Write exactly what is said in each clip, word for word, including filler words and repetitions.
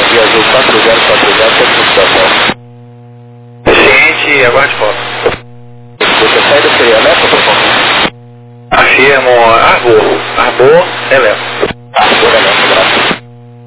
Via Azul quatro zero quatro zero, certificação. Ciente, aguarde foto. Você sai do Frei Eletro, por favor? Afirmo, Arbor, Arbor, Eletro. Arbor Eletro, graças.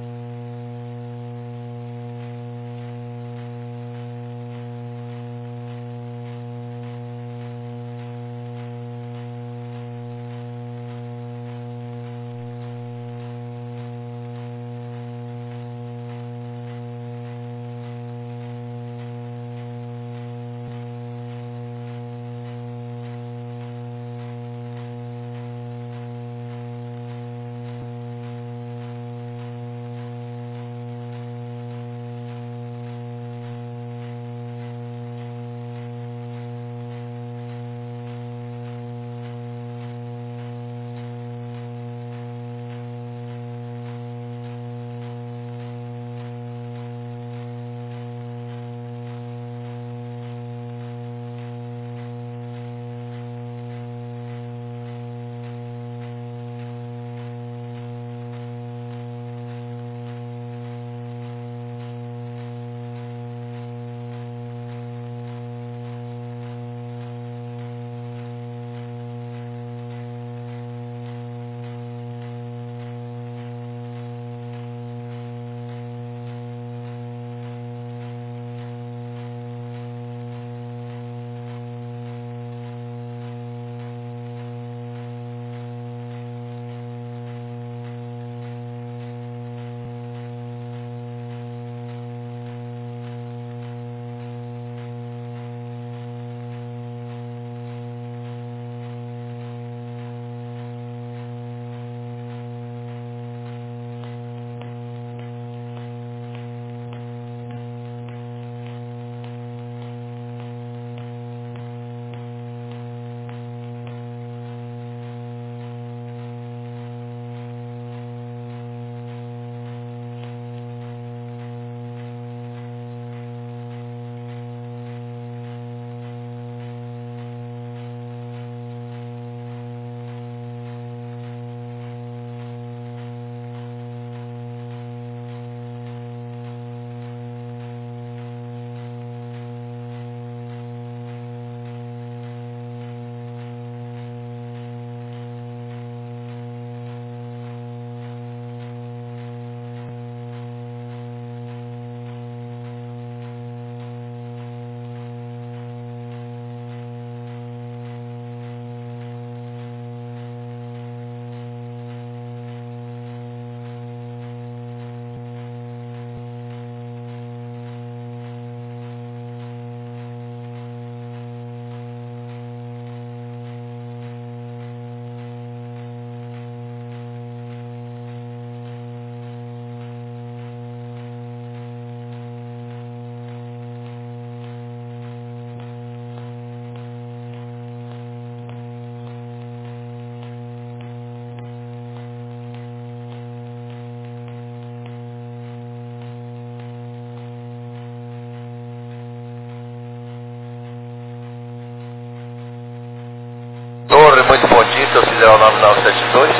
Torre, muito bom dia, seu Federal nove nove sete dois.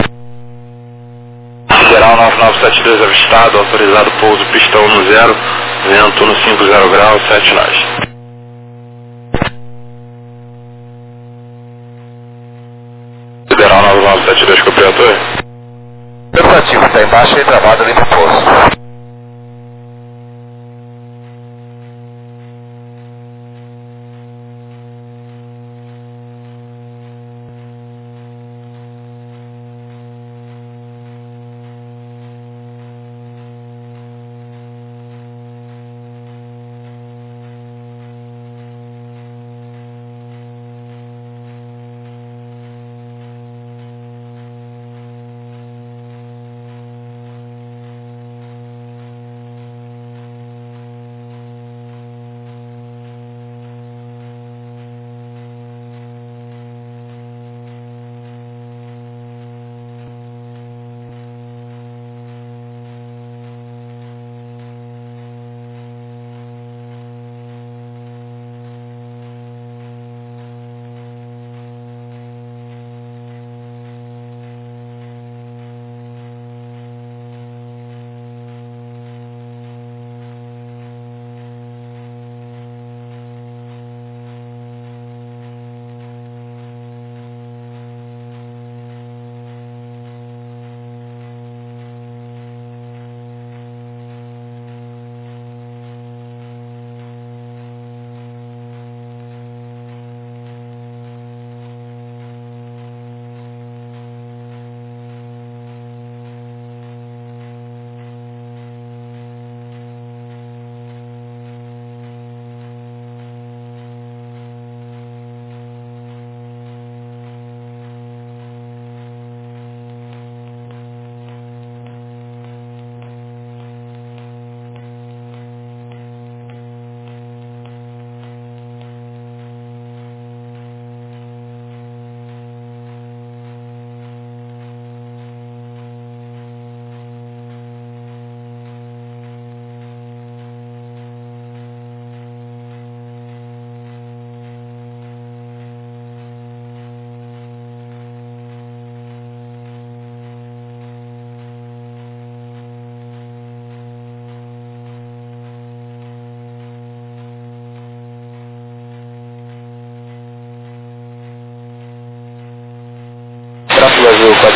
Federal nove nove sete dois avistado, autorizado pouso pistão no zero, vento no cinco zero graus, sete nós. Federal nove nove sete dois, copiou a torre? Afirmativo, está embaixo e travado ali no posto.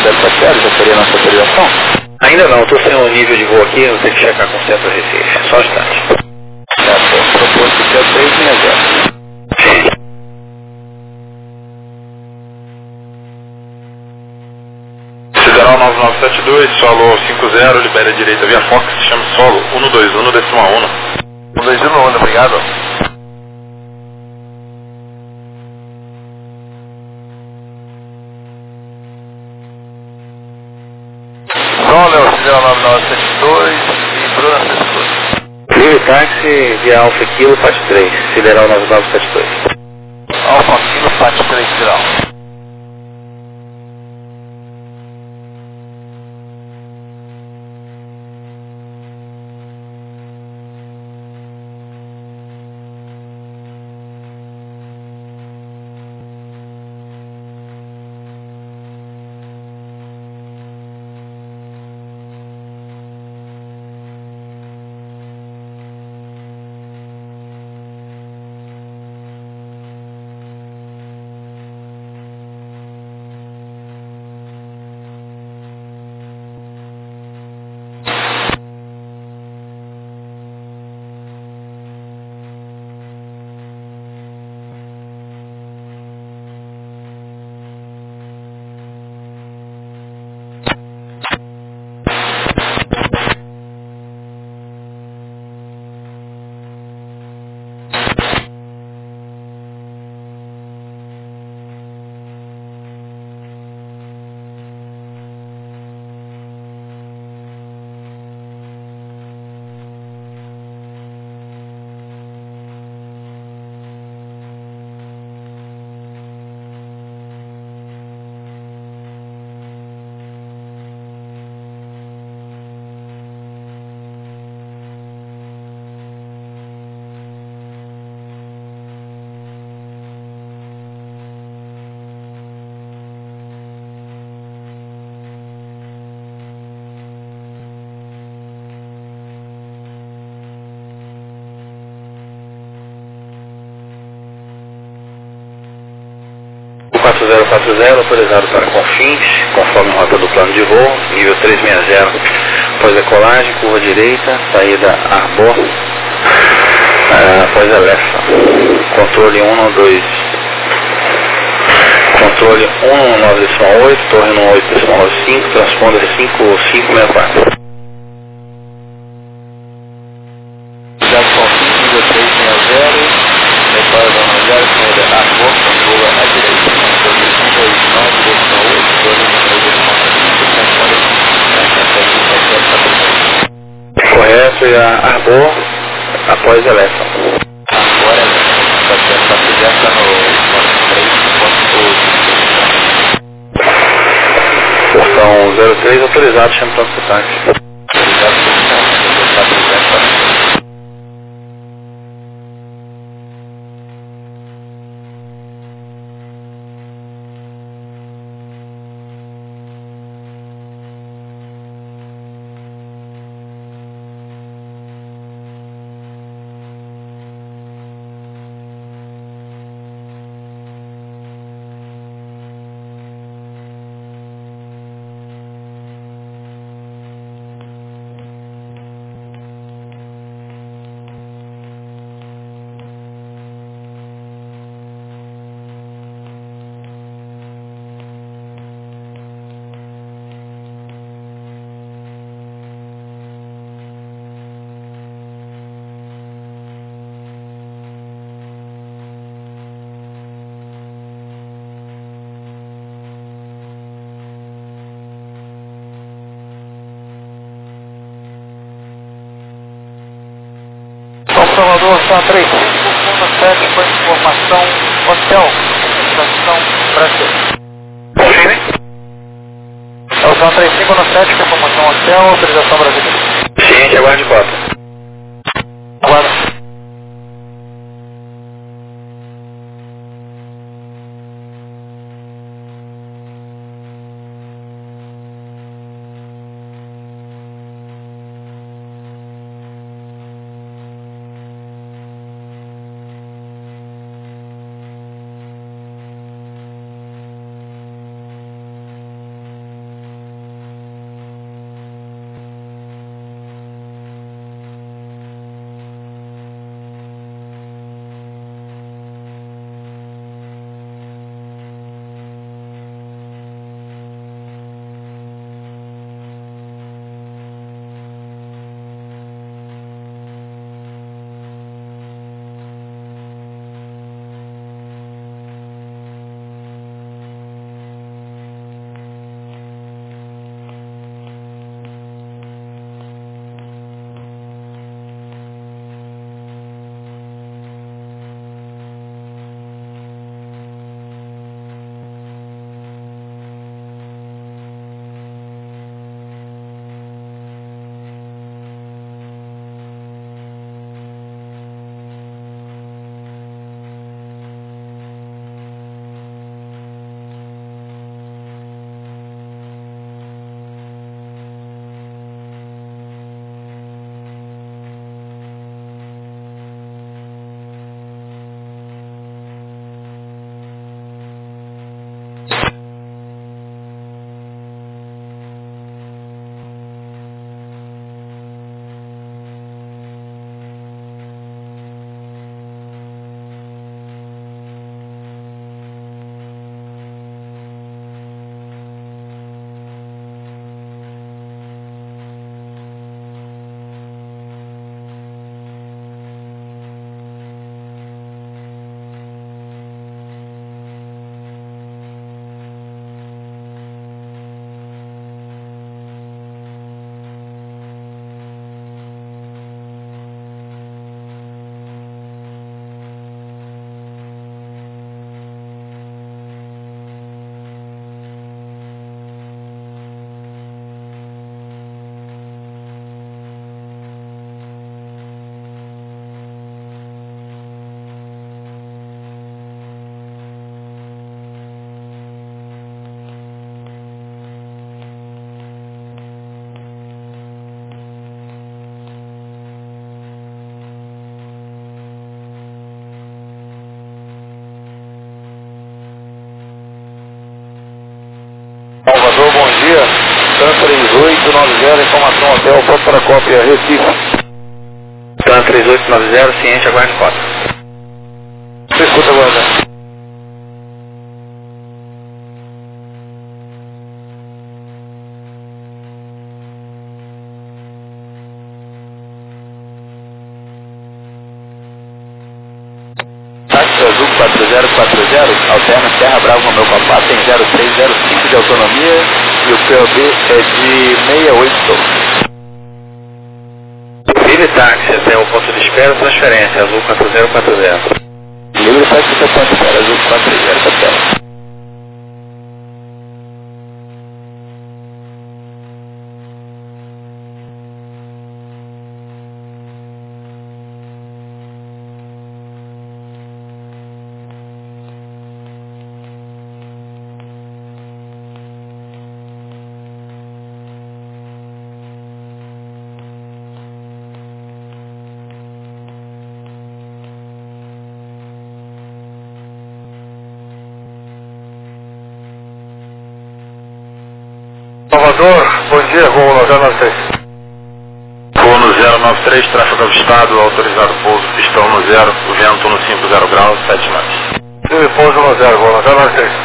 zero sete zero, já teria nossa autorização? Ainda não, estou sem o nível de voo aqui, eu tenho que checar com o centro Recife. Só um instante. Certo, proposto que é o três seis zero. Sim. Federal nove nove sete dois, solo cinco zero, libera a direita via Fox, chama solo um dois um, decimal um. um dois um, obrigado. Solo, Federal nove nove sete dois e Bruna sete dois. Livre táxi via Alfa Kilo, F A T três, Federal nove nove sete dois. Alfa Kilo, F A T três, Federal. quatro zero quatro zero, autorizado para Confins, conforme rota do plano de voo, nível trezentos e sessenta, após decolagem, curva direita, saída Arbor, uh, após Alexa, controle um dois, controle um nove oito, torre um oito nove cinco, transponder cinco cinco seis quatro. Obrigado, Confins, nível três seis zero, decola zona zero, saída Arbor, controla à direita, controle um dois nove, decimal oito, torre um oito decimal cinco, transponder Correto, e a Arbor, após Alexa. Agora, a sua já está no três ponto Portão zero três, autorizado, chama para o táxi. Obrigado, portão. Salvador, São três cinco sete com informação hotel, estação Brasil. Confirme. É o São três cinco sete com informação hotel, autorização brasileira. Ciente, aguarde cota. Aguarda. três oito nove zero, informação hotel, pronto para cópia, Recife. TAM três oito nove zero, ciente, aguarde cota. Você escuta agora. Táxi Azul quatro zero quatro zero, alterna Serra Bravo Romeu Papá, tem zero três zero cinco de autonomia e o P O B é de sessenta e oito. Livre táxi até o ponto de espera, transferência, Azul quatro zero quatro zero. Livre táxi até o ponto de espera, Azul quatro zero quatro zero. Salvador, bom dia, voo no zero nove três. Voo no zero nove três, tráfego avistado, autorizado pouso, pistão no zero, vento no cinco zero graus, sete knots. Livre pouso no zero, voo no zero nove três.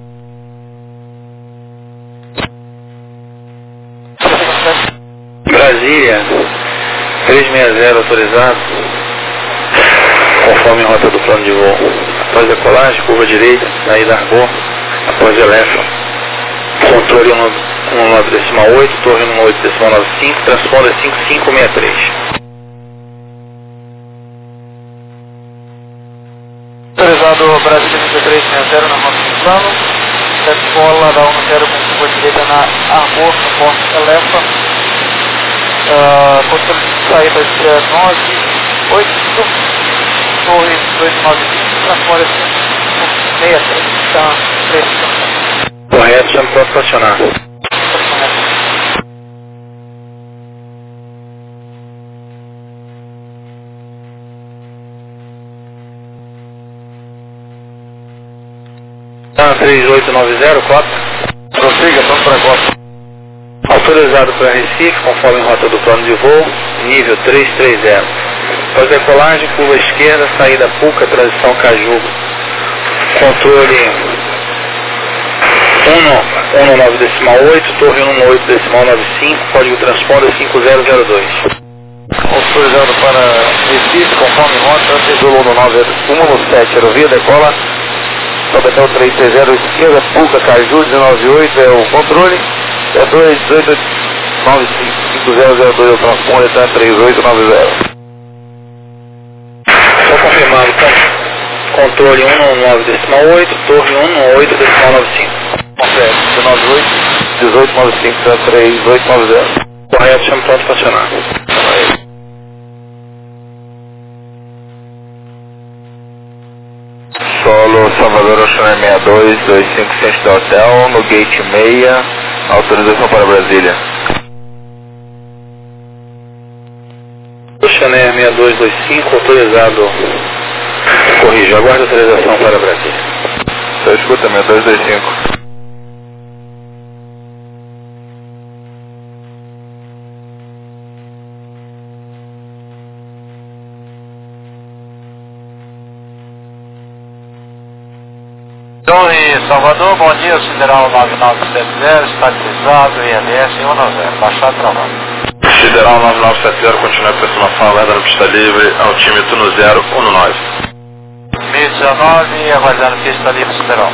Brasília, trezentos e sessenta autorizado, conforme a rota do plano de voo. Após decolagem, curva direita, saída Arbor, após Elefa. Controle um nove decimal oito, torre um oito decimal noventa e cinco, transponder cinco cinco seis três. Autorizado Brasília vinte e três sessenta na rota do plano. Decola da um zero com curva direita na Arbor, no porto Elefa. Uh, controle de saída dia nove oito, torre dois nove cinco, transponder cinco seis três. Então, três. Correto, chama para estacionar. TAM três oito nove zero, cota. Prossiga, vamos para a cota. Autorizado para Recife, conforme rota do plano de voo, nível trezentos e trinta. Após decolagem, curva esquerda, saída Puca, transição Cajuba. Controle um nove decimal oito, torre um oito decimal noventa e cinco, código transponder cinco zero zero dois. Autorizado para Recife, conforme rota, Tesouro um nove um sete, aerovia, decola, sobe até o trezentos e trinta, esquerda, Puca, Caju, dezenove oito é o controle, é dois oito nove cinco, cinco zero zero dois é o transponder, tá três oito nove zero. Só confirmando, tá? Controle um nove decimal oito, torre um oito decimal noventa e cinco. Completo, dezenove oito, dezoito noventa e cinco, três oito nove zero. Correto, chama pronto para estacionar. Solo Salvador Oceaner sessenta e dois, dois cinco centro do hotel, no gate seis, autorização para Brasília. Oceaner sessenta e dois dois cinco, autorizado. Corrija, aguarda autorização para Brasília. Só escuta, sessenta e dois dois cinco. Torre Salvador, bom dia, Sideral nove nove sete zero, estabilizado, I L S um zero, baixar travado. Sideral nove nove sete zero, continua a aproximação, aguardando pista livre, altímetro no zero um nove. mil e dezenove, aguardando pista livre, Sideral.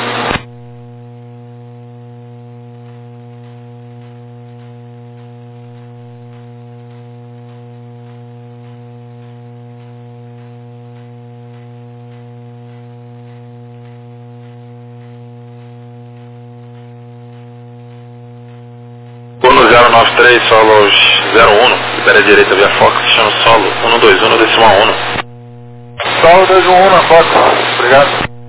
zero nove três, solos zero um, libera direita via Fox, chama solo um dois um, decimal um. Solo dois um um na Fox, obrigado.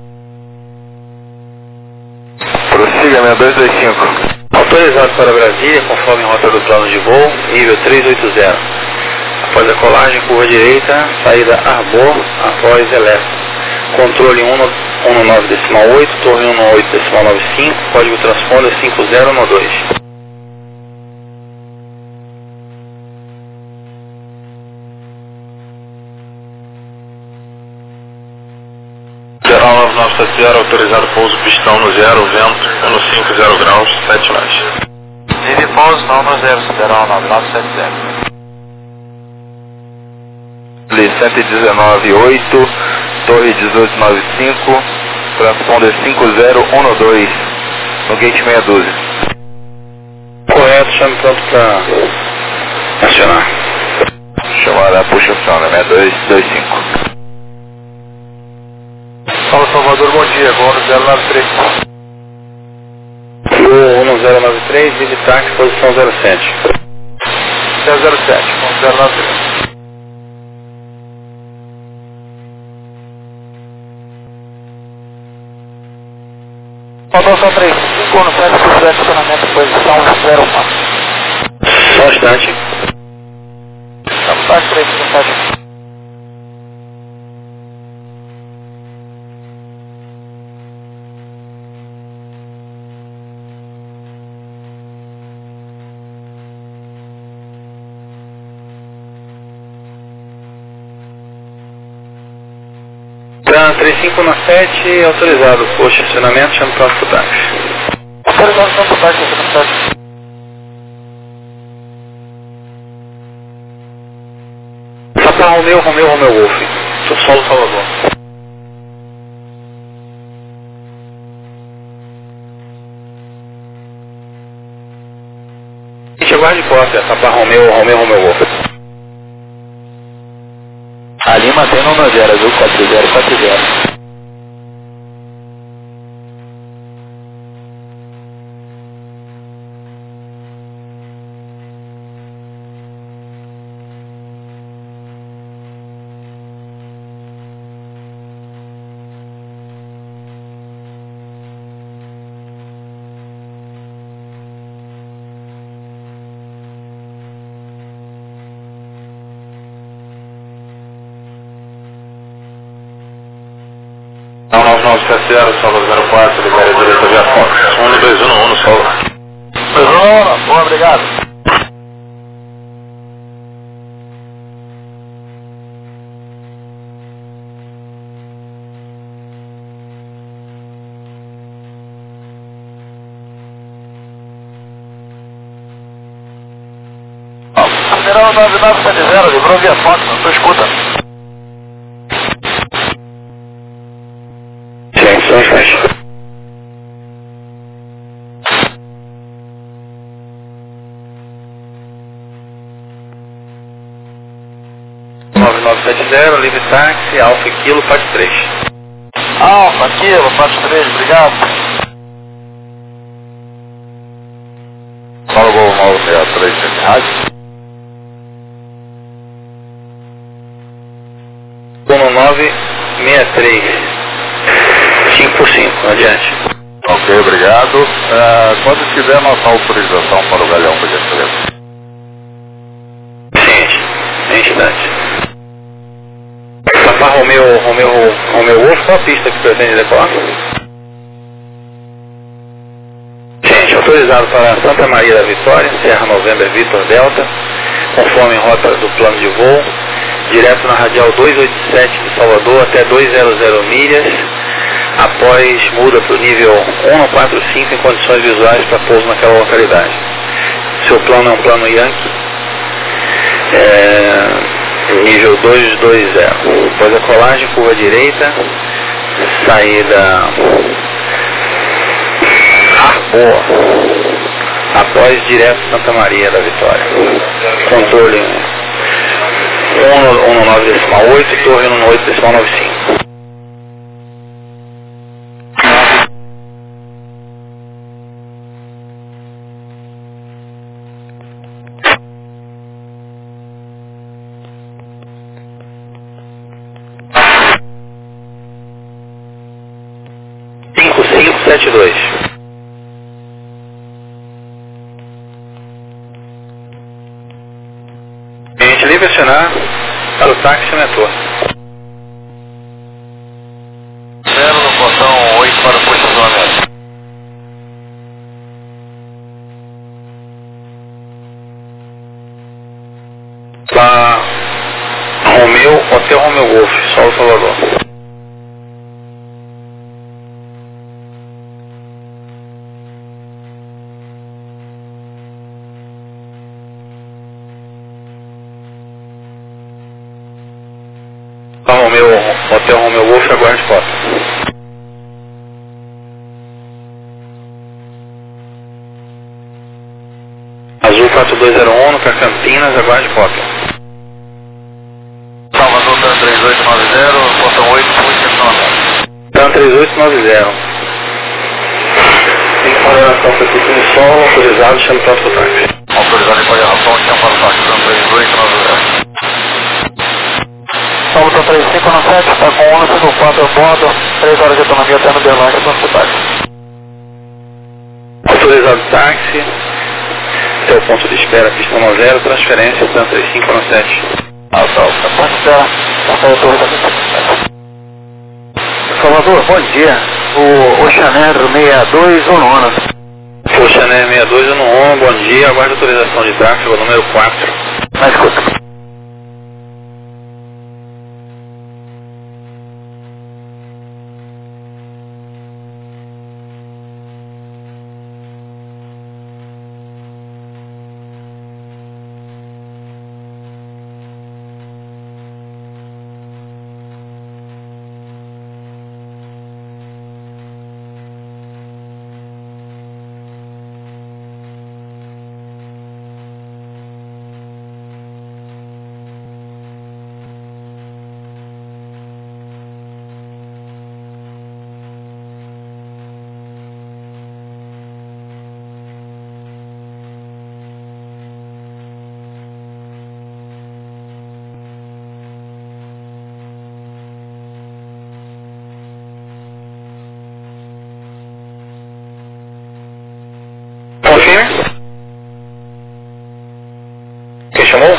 Prossiga, sessenta e dois dois cinco. Autorizado para Brasília, conforme rota do plano de voo, nível trezentos e oitenta. Após a colagem, curva direita, saída Arbor, após Elefa. Controle um nove decimal oito, torre um oito decimal noventa e cinco, código transponder cinco zero um dois. sete zero, autorizado pouso pistão no zero, vento um cinco zero graus, sete nós. Nível pouso, número zero, sideral nove nove sete zero. cento e dezenove, oito, torre dezoito noventa e cinco, transponder cinco zero um dois, no gate meia dúzia. Correto, chame pronto para acionar. Chamada puxa aciona, seis dois dois cinco. Fala Salvador, bom dia, voo no zero nove três. Voo no zero nove três, Vive Táxi, posição zero sete. zero zero sete, voo no zero nove três. Faltação três cinco, no sete, se estacionamento, posição zero um. Só um instante. Estamos três cinco sete. Tran três cinco um sete, autorizado por estacionamento, chame pronto para o táxi. Autorizado para o táxi, estacionamento. Papa Romeu, Romeu, Romeu Wolf. Sou solo Salvador. Gente, aguarde porta, Papa Romeu, Romeu, Romeu Wolf. Ali mantendo uma zero, azul quatro zero quatro zero. nove nove sete zero, Salvador zero quatro, libera direita via Fox. um dois um um, Salvador. dois um um, bom, obrigado. Sideral nove nove sete zero, livrou via Fox, não estou escutando. Gente, só um instante. nove nove sete zero, livre táxi, Alfa Kilo, P A T três. Alfa, Kilo, P A T três, obrigado. Fala o Gol nove seis três, rádio. um nove seis três. cinco por cinco, adiante. Ok, obrigado. Uh, quando tiver nossa autorização para o Galeão, por gentileza. Gente, em instante. Papa Romeu, Romeu, Romeu Wolf, qual a pista que pretende decolar? Gente, autorizado para Santa Maria da Vitória, Serra November Vitor Delta, conforme rota do plano de voo, direto na radial duzentos e oitenta e sete de Salvador até duzentas milhas, após muda para o nível um no quatro cinco em condições visuais para pouso naquela localidade. Seu plano é um plano Yankee, é, nível duzentos e vinte. Após a colagem, curva direita, saída Arbor, após direto Santa Maria da Vitória. Controle um no nove decimal oito, torre um no oito decimal noventa e cinco. cinco cinco sete dois. Gente, livre acionar para o táxi metrô. Zero no portão oito para o posicionamento. Lá, Romeu, Hotel Romeu Golf, Solo Salvador. Romeu, Hotel Romeu Wolf, aguarde foto. Azul quatro dois zero um, para Campinas, aguarde foto. Salvador TAM três oito nove zero, portão oito, TAM três oito nove zero. Informação para aqui no solo, autorizado, chame para o táxi. Autorizado em coordenação, chama para o táxi, TAM três oito nove zero. Salvador três cinco nove sete, está com onze cinco quatro a bordo, três horas de autonomia até no Berlândia, para o táxi. Autorizado táxi, até o ponto de espera, pista nove zero, transferência, TAM três cinco nove sete. Ah, tá, tá, ponto de espera, está a torre da pista. Salvador, bom dia. O Oceaner sessenta e dois ou nono? Oceaner sessenta e dois ou nono, bom dia, aguarde autorização de tráfego número quatro. Na escuta. Confirme. Quem chamou?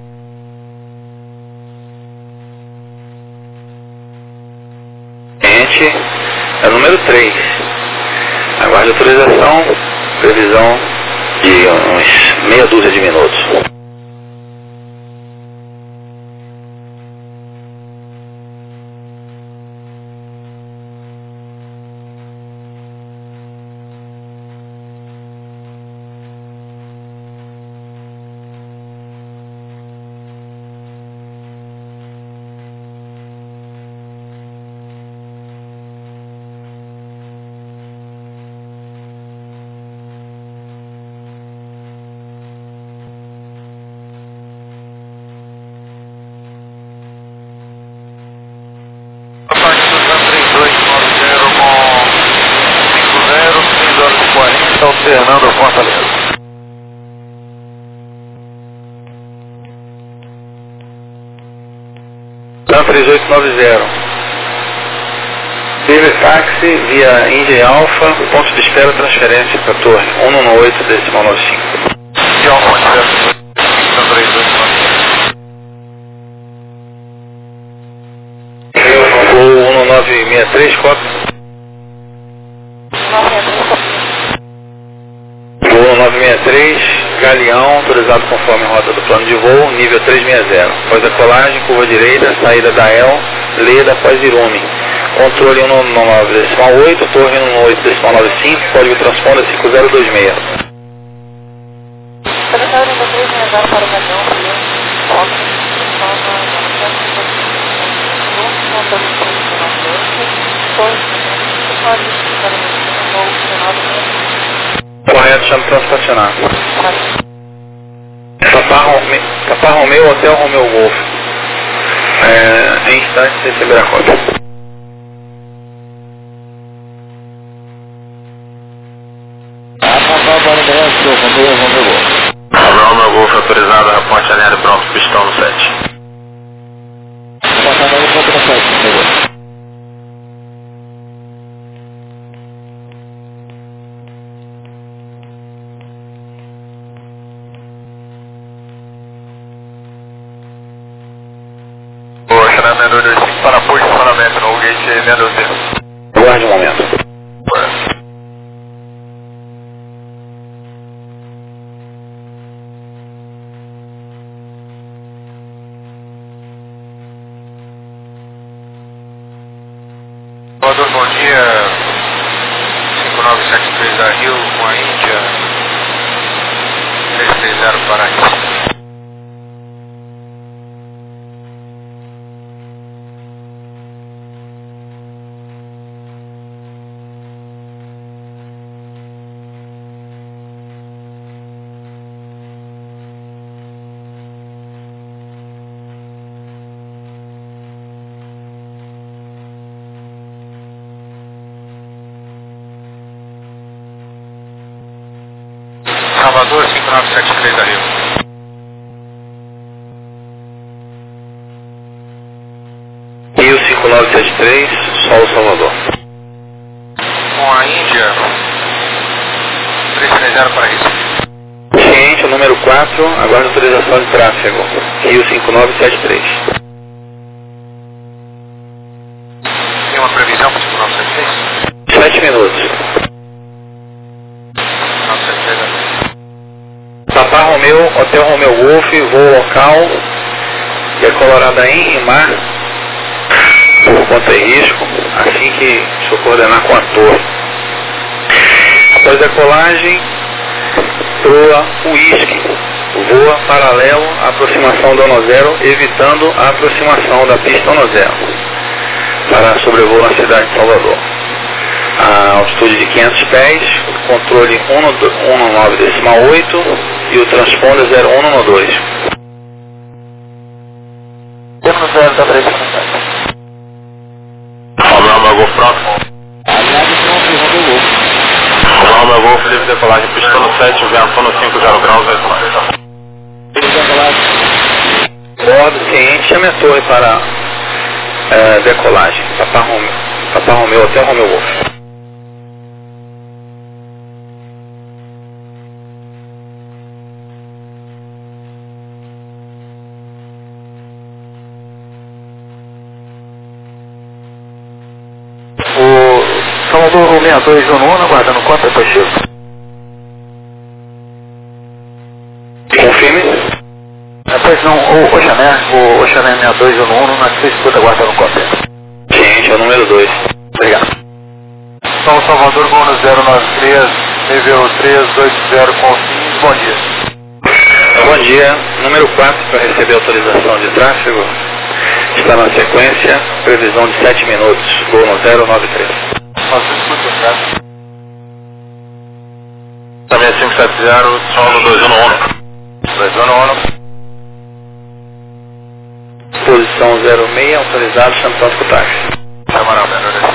Gente, é o número três. Aguarde autorização, previsão de uns meia dúzia de minutos. Fernando Fortaleza. TAM três oito nove zero. Táxi via Índia Alfa, ponto de espera, transferência para a torre um nove oito decimal nove cinco. E ao ponto de TAM três oito nove zero. Gol um nove seis três, cópia. Gol nove seis três, Galeão, autorizado conforme rota do plano de voo, nível trezentos e sessenta. Após a colagem, curva direita, saída da E L, Leda após Irume. Controle um nove decimal oito, torre um oito decimal nove cinco, código transponder cinco zero dois seis. Secretário número três seis zero para o Galeão, correto, chame para estacionar. Papa Romeu, Hotel Romeu Wolf. É, em instantes receberá a cópia. Apontar para o Brasil, Romeu, Romeu Wolf. Romeu Wolf autorizado a ponte aérea pronto, pistão no sete. Apontar para o ponto no sete, Romeu Wolf. Para posicionamento no gate seis dois zero. Aguarde um momento. Salvador, bom dia. cinco nove sete três da Rio com a Índia. três três zero para a Índia. Salvador, cinco nove sete três da Rio. Rio cinco nove sete três, Sol Salvador. Com a Índia, três três zero para Recife. Ciente, o número quatro, aguarda autorização de tráfego. Rio cinco nove sete três. Tem uma previsão para cinco nove sete três? sete minutos. cinco nove sete três Papá Romeu, Hotel Romeu Golf, voo local, decolorada em Rimar, por conta e risco, assim que o senhor coordenar com a torre. Após a decolagem, proa uísque, voa paralelo à aproximação do ono zero, evitando a aproximação da pista ono zero, para sobrevoo na cidade de Salvador. A altitude de quinhentos pés, controle um nove decimal oito e o transponder zero um um dois. Temos zero da precificação. Romeu Golf pronto. Aliado pronto e Romeu Golf. Romeu Golf, livre decolagem, pista no sete, vento no cinco zero graus, oito nove. Bordo ciente, chame a torre para é, decolagem. Papá Romeu, Papá Romeu, Hotel Romeu Golf. Salvador sessenta e dois um um, aguardando conta, depois chego. Confirme. Depois não, o Oxané, o Oxané sessenta e dois um um, na sua escuta, aguardando conta. Ciente, é o número dois. Obrigado. São Salvador, Gono zero nove três, nível três dois zero, confins, bom dia. Bom dia, número quatro para receber autorização de tráfego. Está na sequência, previsão de sete minutos, Gono zero nove três. Nossa, escuta, certo? Também cinco sete zero, solo dois um um. dois um um. Posição zero seis, autorizado, chame pronto táxi. Camarão,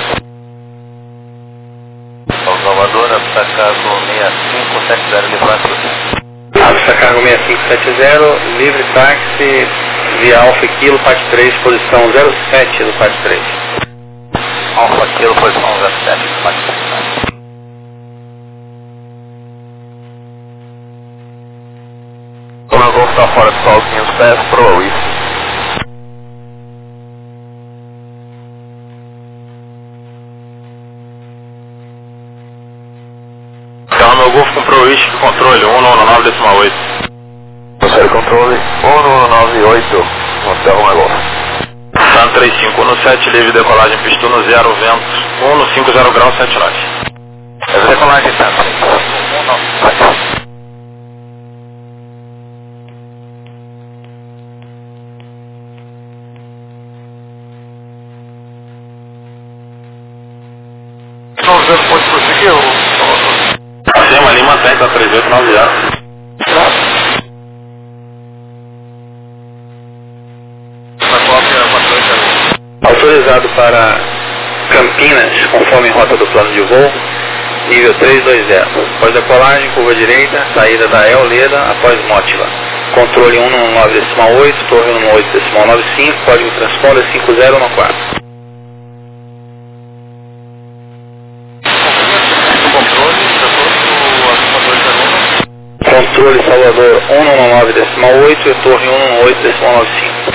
São Salvador, Absacargo seis cinco sete zero, Livramento. Absacargo seis cinco sete zero, livre táxi, via Alfa Kilo, parte três, posição zero sete do parte três. Alfa Kilo, posição zero sete, parte três. O Golf está fora do sol, quinhentos pés, pro uísque. Então, meu Golf comprou o uísque, controle um nove decimal oito. Sério controle um nove oito, Hotel Romeu Golf. Sun três cinco um sete, livre decolagem, pista no zero, vento um cinco zero graus, sete nove. É decolagem, tá? Nós vamos pode prosseguir ou... Sim, uma linha mantém, tá três oito nove zero. Autorizado para Campinas, conforme rota do plano de voo, nível três dois zero. Após decolagem, curva direita, saída da El Leda após Mótiva. Controle um nove decimal oito, torre um oito decimal nove cinco, código transponder cinco zero um quatro. Controle Salvador um nove decimal oito e torre um oito decimal nove cinco.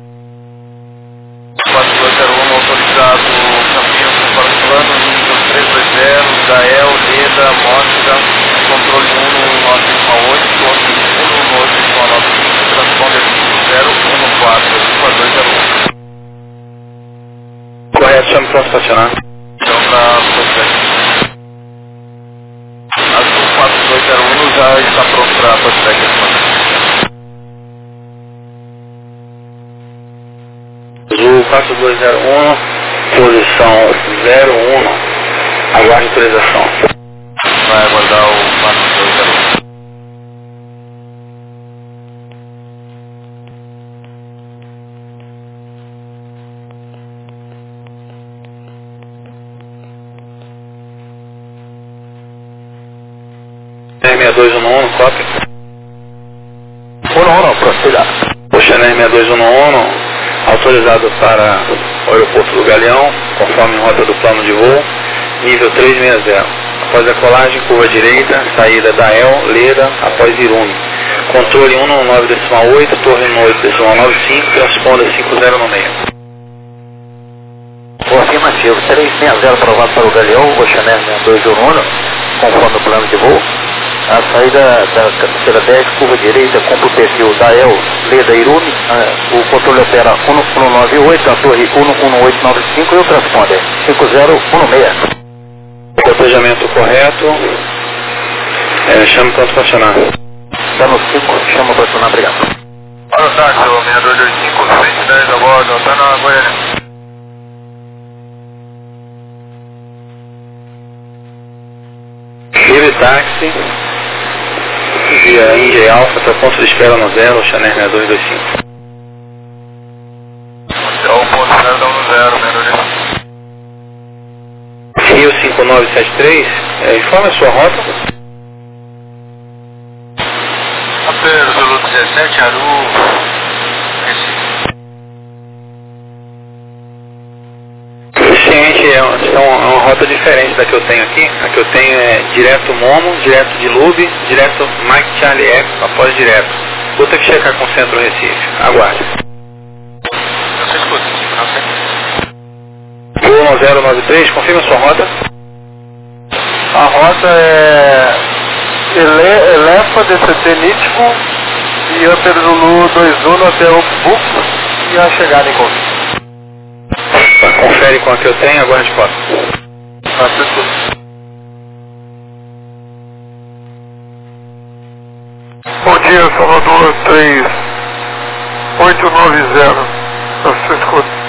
quatro dois zero um autorizado, Campinas, para o plano, nível três dois zero, Gael, Leda, Mótica, controle um nove decimal oito, torre um oito decimal nove cinco, transponder cinco zero um quatro, quatro dois zero um. Correto, chame para estacionar. Então, para processo. Azul quatro dois zero um já está pronto para prospect. Azul quatro dois zero um, posição zero um, aguarde autorização. Vai aguardar o quatro dois zero um. sessenta e dois um um, copy. um um um, prossiga. Oceaner seis dois um um, autorizado para o aeroporto do Galeão, conforme rota do plano de voo, nível trezentos e sessenta. Após a colagem, curva direita, saída da E L, Leda, após Irune. Controle cento e nove decimal oito, torre oito decimal noventa e cinco, transponda cinco zero no meio. Afirmativo, trezentos e sessenta aprovado para o Galeão, Oceaner seis dois um um, conforme o plano de voo. A saída da cabeceira dez, curva direita, compra o perfil da E L, Leda, Irune. O controle opera cento e noventa e oito, a torre cento e oito noventa e cinco e o transponder cinco zero um seis. Cotejamento correto. É, chama para funcionar. Está no cinco, chama para funcionar, obrigado. Para o táxi, o seis dois dois cinco, cento e dez a bordo, está na Goiânia. Livre táxi, via India Alpha, está ponto de espera no zero, Oceaner seis dois dois cinco. É o ponto zero, dá um zero, seis dois dois cinco. Rio cinco nove sete três, é, informe a sua rota. Apenas Zulu dezessete, Aru, Recife. Ciente, é uma, é uma rota diferente da que eu tenho aqui. A que eu tenho é direto Momo, direto de Lube, direto Mike Charlie Echo, após direto. Vou ter que checar com o Centro Recife. Aguarde. Você escuta, cinco nove sete. Voo zero nove três, confirma a sua rota. A rota é Ele, Elefa, D C T Nítimo e Upper Zulu dois um até o Buco e a chegada em Convite. Tá, confere com a que eu tenho, aguarde foto. Bom dia, Salvador três oito nove zero. Você escuta.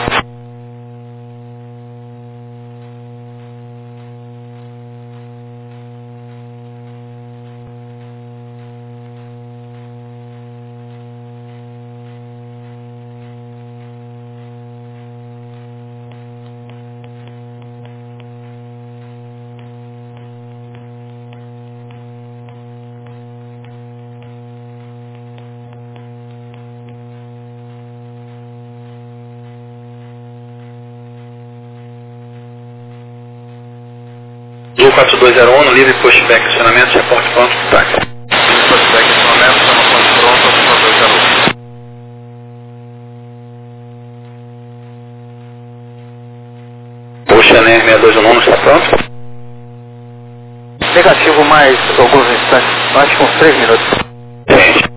Zulu quatro dois zero um, livre pushback, acionamento, reporte pronto, táxi. Livre pushback, acionamento, chama ponto pronto, ponto dois zero um. Oceaner seis dois um um, está pronto? Negativo mais alguns instantes, acho que uns três minutos. Sim.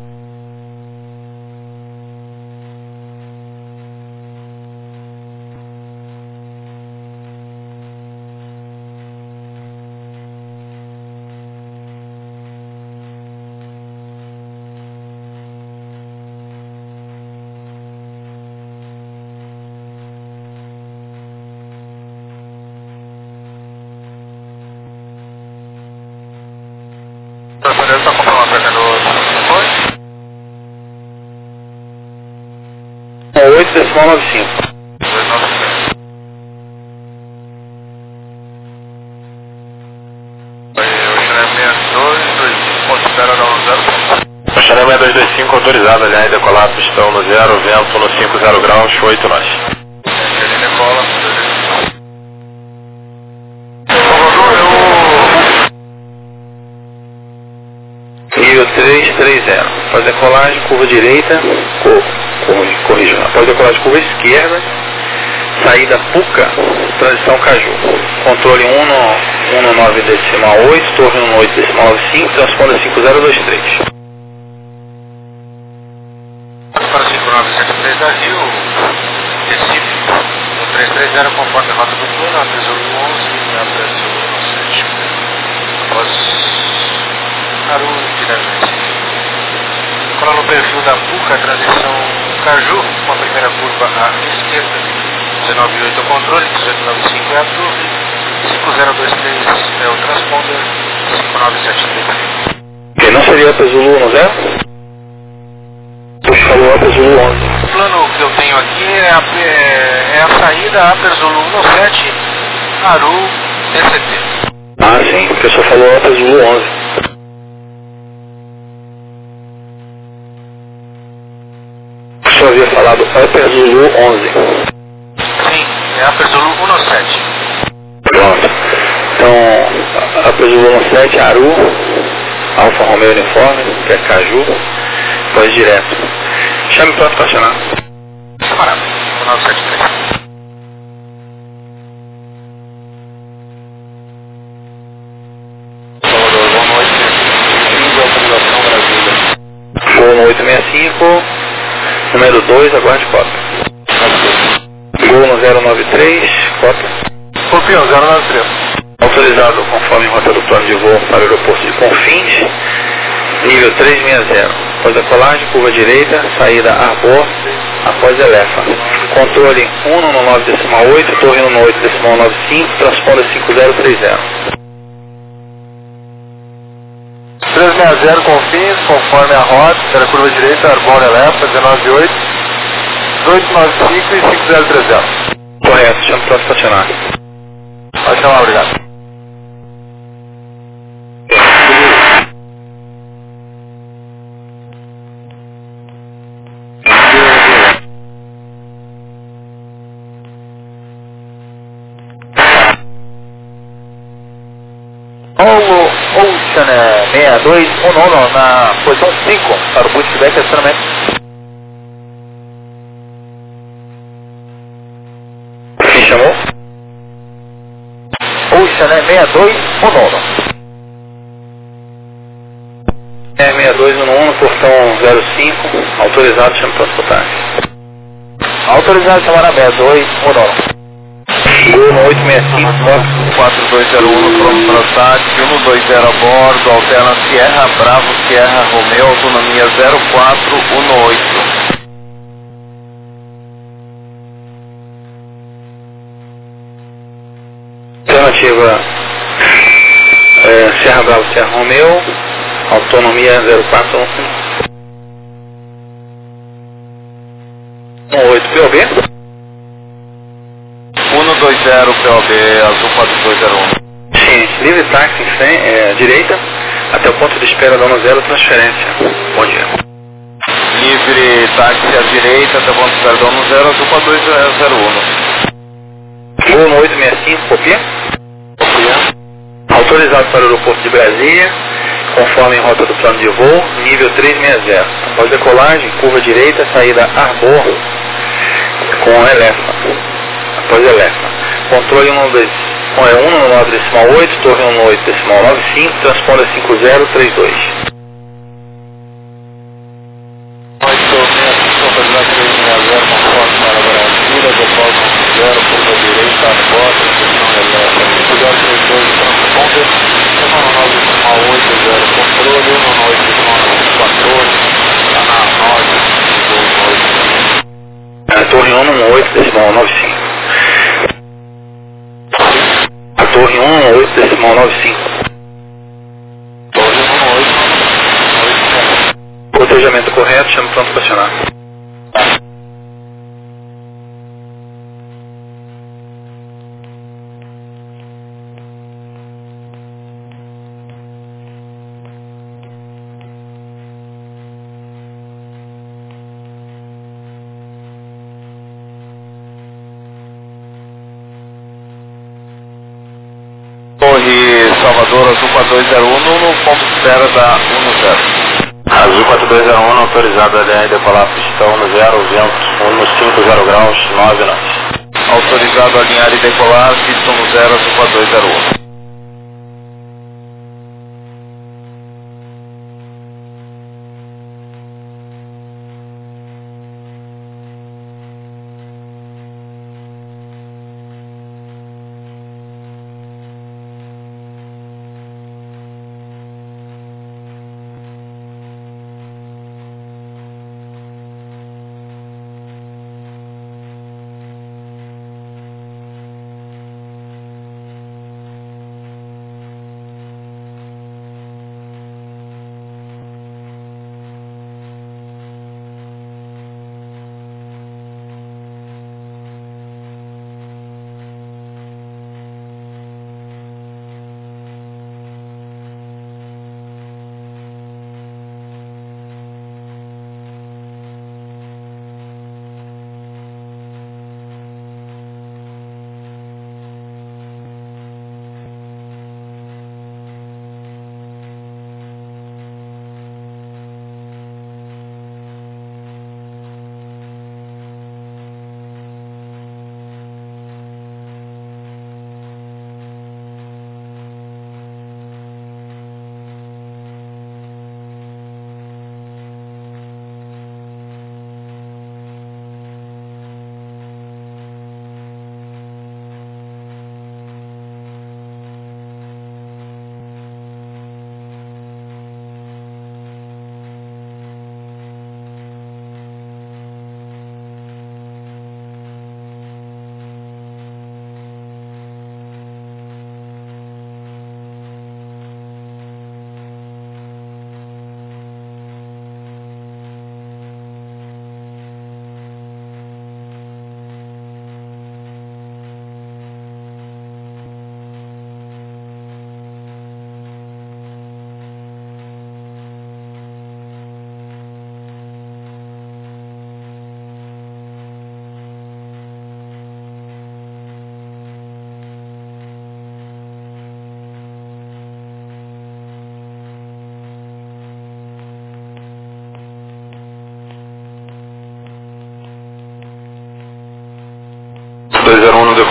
Você está comprando uma placa no telefone? É oito decimal noventa e cinco. dois nove cinco. Oceaner seis dois dois cinco, ponto espera da um zero. Oceaner seis dois dois cinco, autorizado, aliás, decolar, pistão no zero, vento no cinco zero graus, oito nós. Ele decola, Nível três três zero. Após decolagem, curva direita, cor, corri, corrijo, após decolagem, curva esquerda, saída Puca, transição Caju. Controle cento e nove decimal oito, torre cento e oito decimal noventa e cinco, transponda cinco zero dois três. para cinco nove sete três da Rio, Recife, no três três zero, conforme a rota do plano, a Zulu onze e a Zulu sete. Após Aru, direto. Cola no perfil da Puca, transição Caju, com a primeira curva à esquerda, dezenove e oito é o controle, dezoito noventa e cinco é a torre, cinco zero dois três é o transponder, cinco nove sete três da Rio. Ok, não seria a Zulu no zero? Você falou a Zulu onze. O plano que eu tenho aqui é a, é, é a saída Upper Zulu sete, Aru, D C T. Ah, sim, porque você falou a Zulu onze. autorizado Upper Zulu onze. Sim, é Upper Zulu um sete. Pronto. Então, Upper Zulu sete, Aru, Alfa Romeo Uniforme, que é Caju, pode direto. Chame para estacionar. Camarada, nove sete três. Salvador, boa noite. Bem-vindo à autorização Brasília. Gol no oito seis cinco, número dois, aguarde cota. Gol no zero nove três, cota. Escorpião, zero nove três. Autorizado conforme rota do plano de voo para o aeroporto de Confins, nível trezentos e sessenta. Após a colagem, curva direita, saída Arbor, após Elefa. Controle um no nove decimal oito, torre um no oito decimal nove cinco, transponder cinco zero três zero. trezentos e sessenta Confins, conforme a rota, será curva direita, Arbor Elefa, dezenove oito, dezoito nove cinco e cinco zero três zero. Correto, chama para estacionar. Pode chamar, obrigado. Paulo Ocean sessenta e dois dezesseis na posição cinco para o pushback e acionamento. Quem chamou? Ocean sessenta e dois dezesseis. É sessenta e dois um um, portão zero cinco, autorizado, chama para transportagem. Autorizado chamar a sessenta e dois dezesseis. Gol no oito seis cinco, quatro dois zero um, pronto para o táxi, um dois zero a bordo, alterna Sierra, Bravo, Sierra, Romeo, autonomia zero quatro um oito. Alternativa é, Sierra Bravo, Sierra Romeo, autonomia zero quatro um oito, P O B? um dois zero P O B, azul quatro dois zero um. Sim, livre táxi em frente, é, direita, até o ponto de espera da zero, transferência. Bom dia. Livre táxi à direita, até o ponto de espera da zero, azul quatro dois zero um. Gol no oito seis cinco, copia. Copia. Autorizado para o aeroporto de Brasília, conforme em rota do plano de voo, nível trezentos e sessenta. Após decolagem, curva direita, saída Arbor, com Elefa. Após Elefa. Controle um no nove decimal oito, torre um no oito decimal nove cinco, transponder cinco zero três dois. oito seis cinco, autorizado trezentos e sessenta, conforme para Brasília, depósito zero, curva direita, Arbor, transição Elefa, cinco zero três dois, transponder, um no nove decimal oito zero, controle, um no oito decimal quatorze, está na nove, oito. A torre um no oito decimal nove cinco. A torre um no oito decimal nove cinco. Torre um no oito, oito. Cotejamento correto, chama pronto para acionar. Torre Salvador, azul quatro dois zero um, no ponto de espera da um zero. Azul quatro dois zero um, autorizado a linha e decolar pistão no zero, vento um cinco zero graus, nove nós. Autorizado a alinhar e decolar, pistão no zero, azul quatro dois zero um.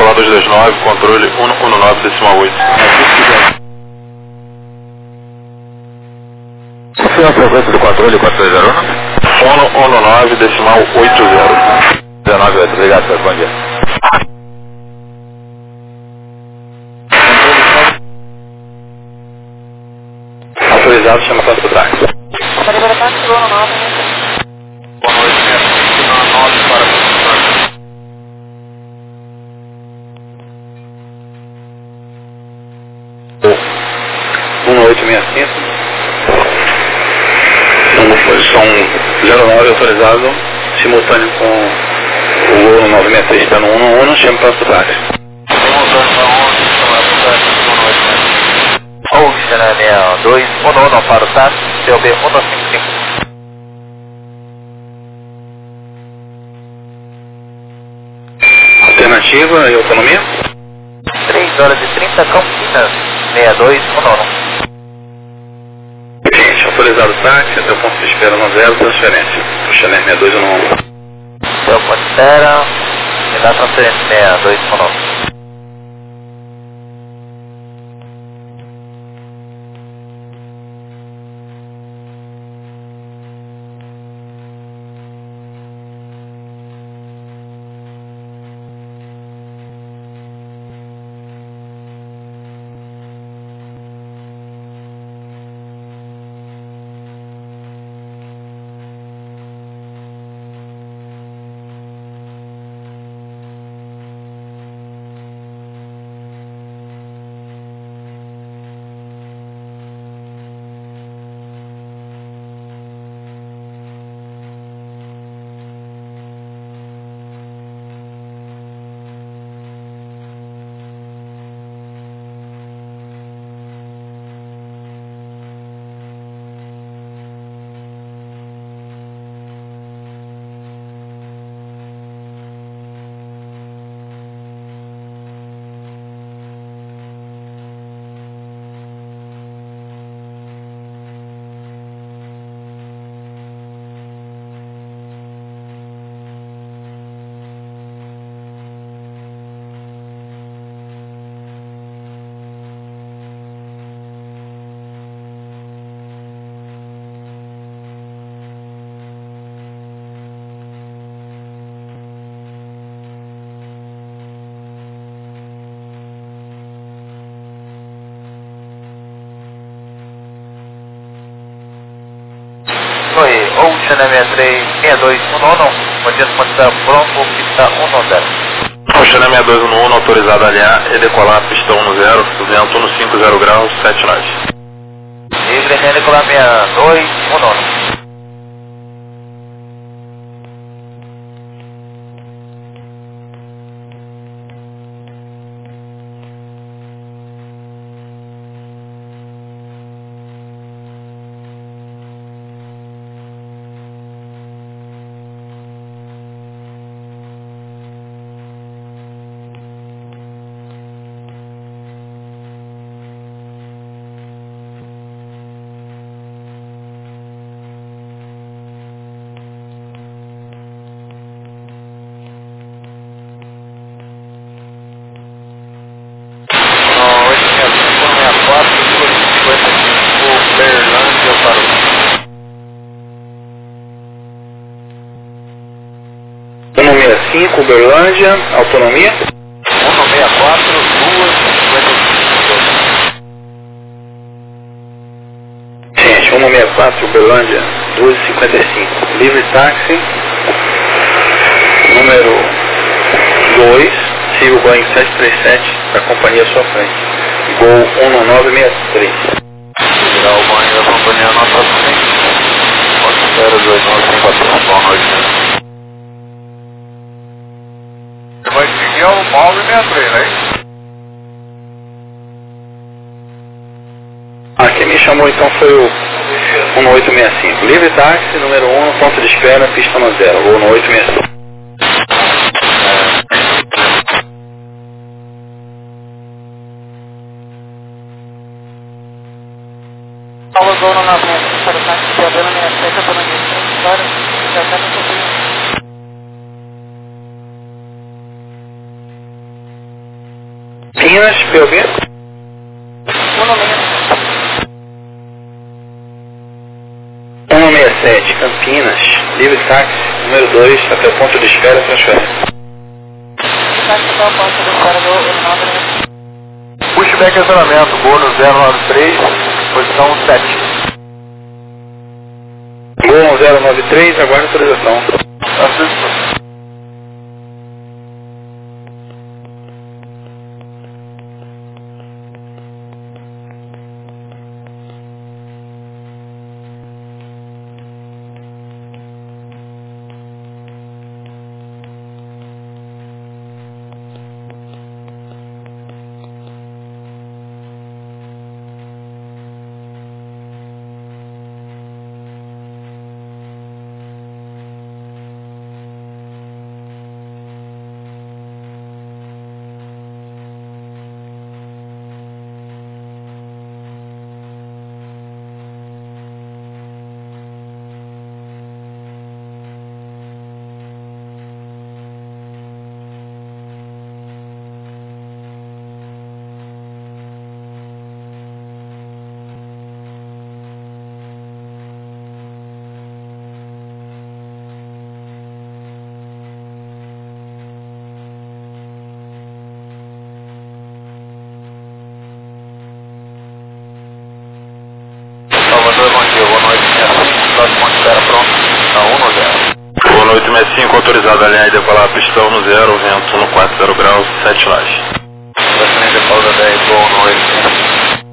decolar dois dois nove, controle cento e nove decimal oito. Confirma a frequência do controle quatro dois zero um? cento e nove decimal oito zero. dezenove oito, obrigado, senhor. Bom dia. Autorizado, chama para o track. Aparelho para taxi, Lona nove. Boa noite, sessenta e cinco, nove para o um oito seis cinco. Estamos na posição zero nove, autorizado, simultâneo com o voo nove seis três, está no um um um, chama para o track. Ocean sessenta e dois, um um para o táxi, C O B cento e cinquenta e cinco. Alternativa e autonomia? três horas e trinta, Campinas, sessenta e dois, um um. Gente, autorizado o táxi, até o ponto de espera no zero, transferência. O Chanel sessenta e dois um um. Seu ponto de espera, me dá transferência sessenta e dois, um um. Oi, Ocean sessenta e três, sessenta e dois, um um, bom dia, comandante Bronco, pista um zero. Ocean sessenta e dois um um, autorizado a alinhar e decolar pista um zero, vento cento e cinquenta graus, sete nós. Livre, decolar sessenta e dois, um um. cento e sessenta e cinco, Uberlândia, autonomia? cento e sessenta e quatro, duas, cinquenta e cinco. Gente, cento e sessenta e quatro, Uberlândia, duas e cinquenta e cinco. Livre táxi, número dois, siga o Boeing sete três sete da companhia à sua frente. Gol um nove seis três. Virar o banho da companhia à nossa frente. zero dois nove quatro, boa noite. Você vai seguir o nove seis três, né? Ah, quem me chamou então foi o um oito seis cinco. Livre táxi, número um, ponto de espera, pista no zero. Gol um oito seis cinco. Paulo Zona novamente, para o táxi de Aldeia sessenta e sete, autonomia três horas, já está no P O B? cento e sessenta e sete, Campinas, livre táxi, número dois, até o ponto de espera, transferência. Pushback acionamento, bônus zero nove três, posição sete. Gol zero nove três, aguarde autorização. Assista. Boa noite, sessenta e cinco, autorizado a linha de decolar a pistão no zero, vento no quatro zero graus, sete lajes. Linha de decolar dez, boa noite.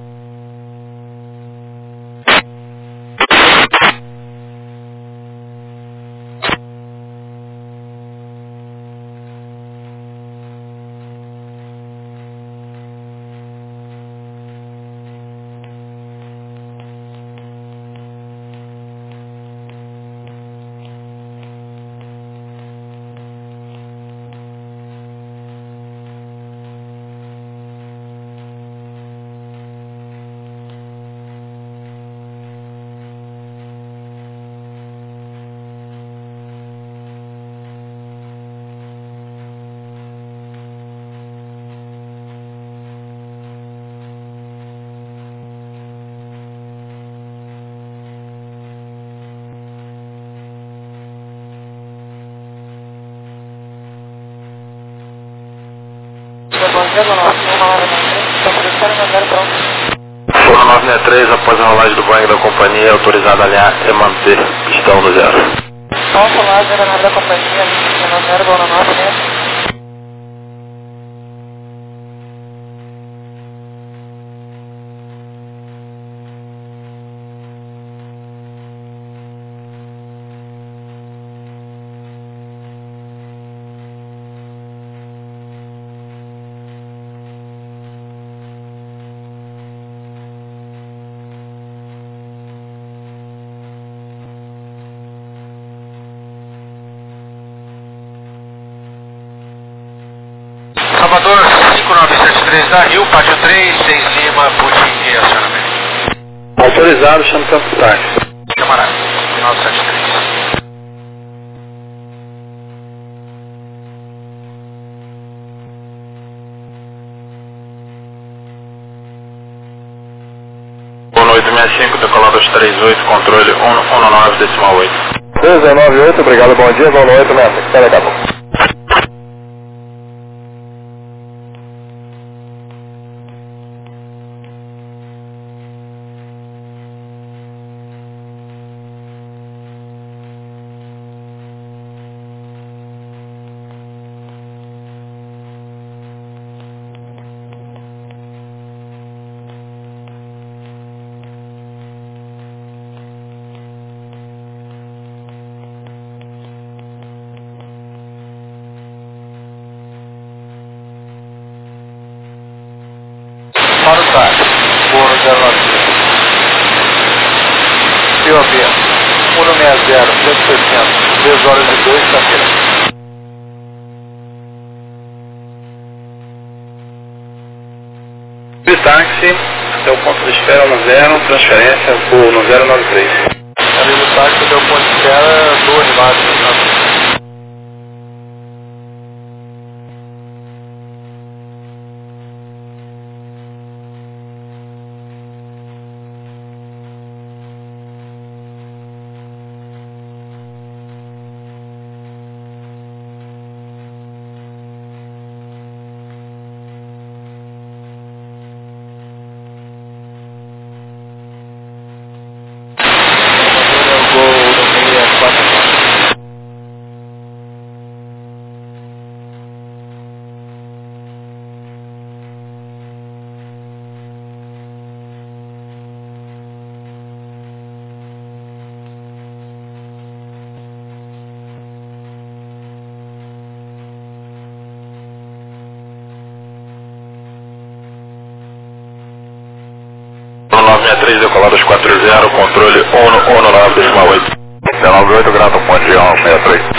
Fora nove sessenta e três, após a rolagem do banho da companhia, autorizado a alinhar e manter pistão no zero. Vamos falar da aeronave da companhia, no zero, boa nove, né? Salvador cinco nove sete três da Rio, pátio três, seis Lima, Putin e acionamento. Autorizado, chama o campo táxi. Camarada, cinco nove sete três. Boa noite, sessenta e cinco, decolar dois três oito, controle um um nove decimal oito. dois nove oito, obrigado, bom dia, bom noite, Mestre. Espera aí, acabou. Para o táxi, Boro zero nove três. P O B, um seis zero, cento e sessenta, três horas e dois, Campinas. Livre táxi, até o ponto de espera no zero, transferência por no zero nove três. Ali no táxi, até o ponto de espera, do animado. sessenta e três, decoladas quatro zero, controle um no nove decimal oito. dezenove oito, grado ponte um sessenta e três.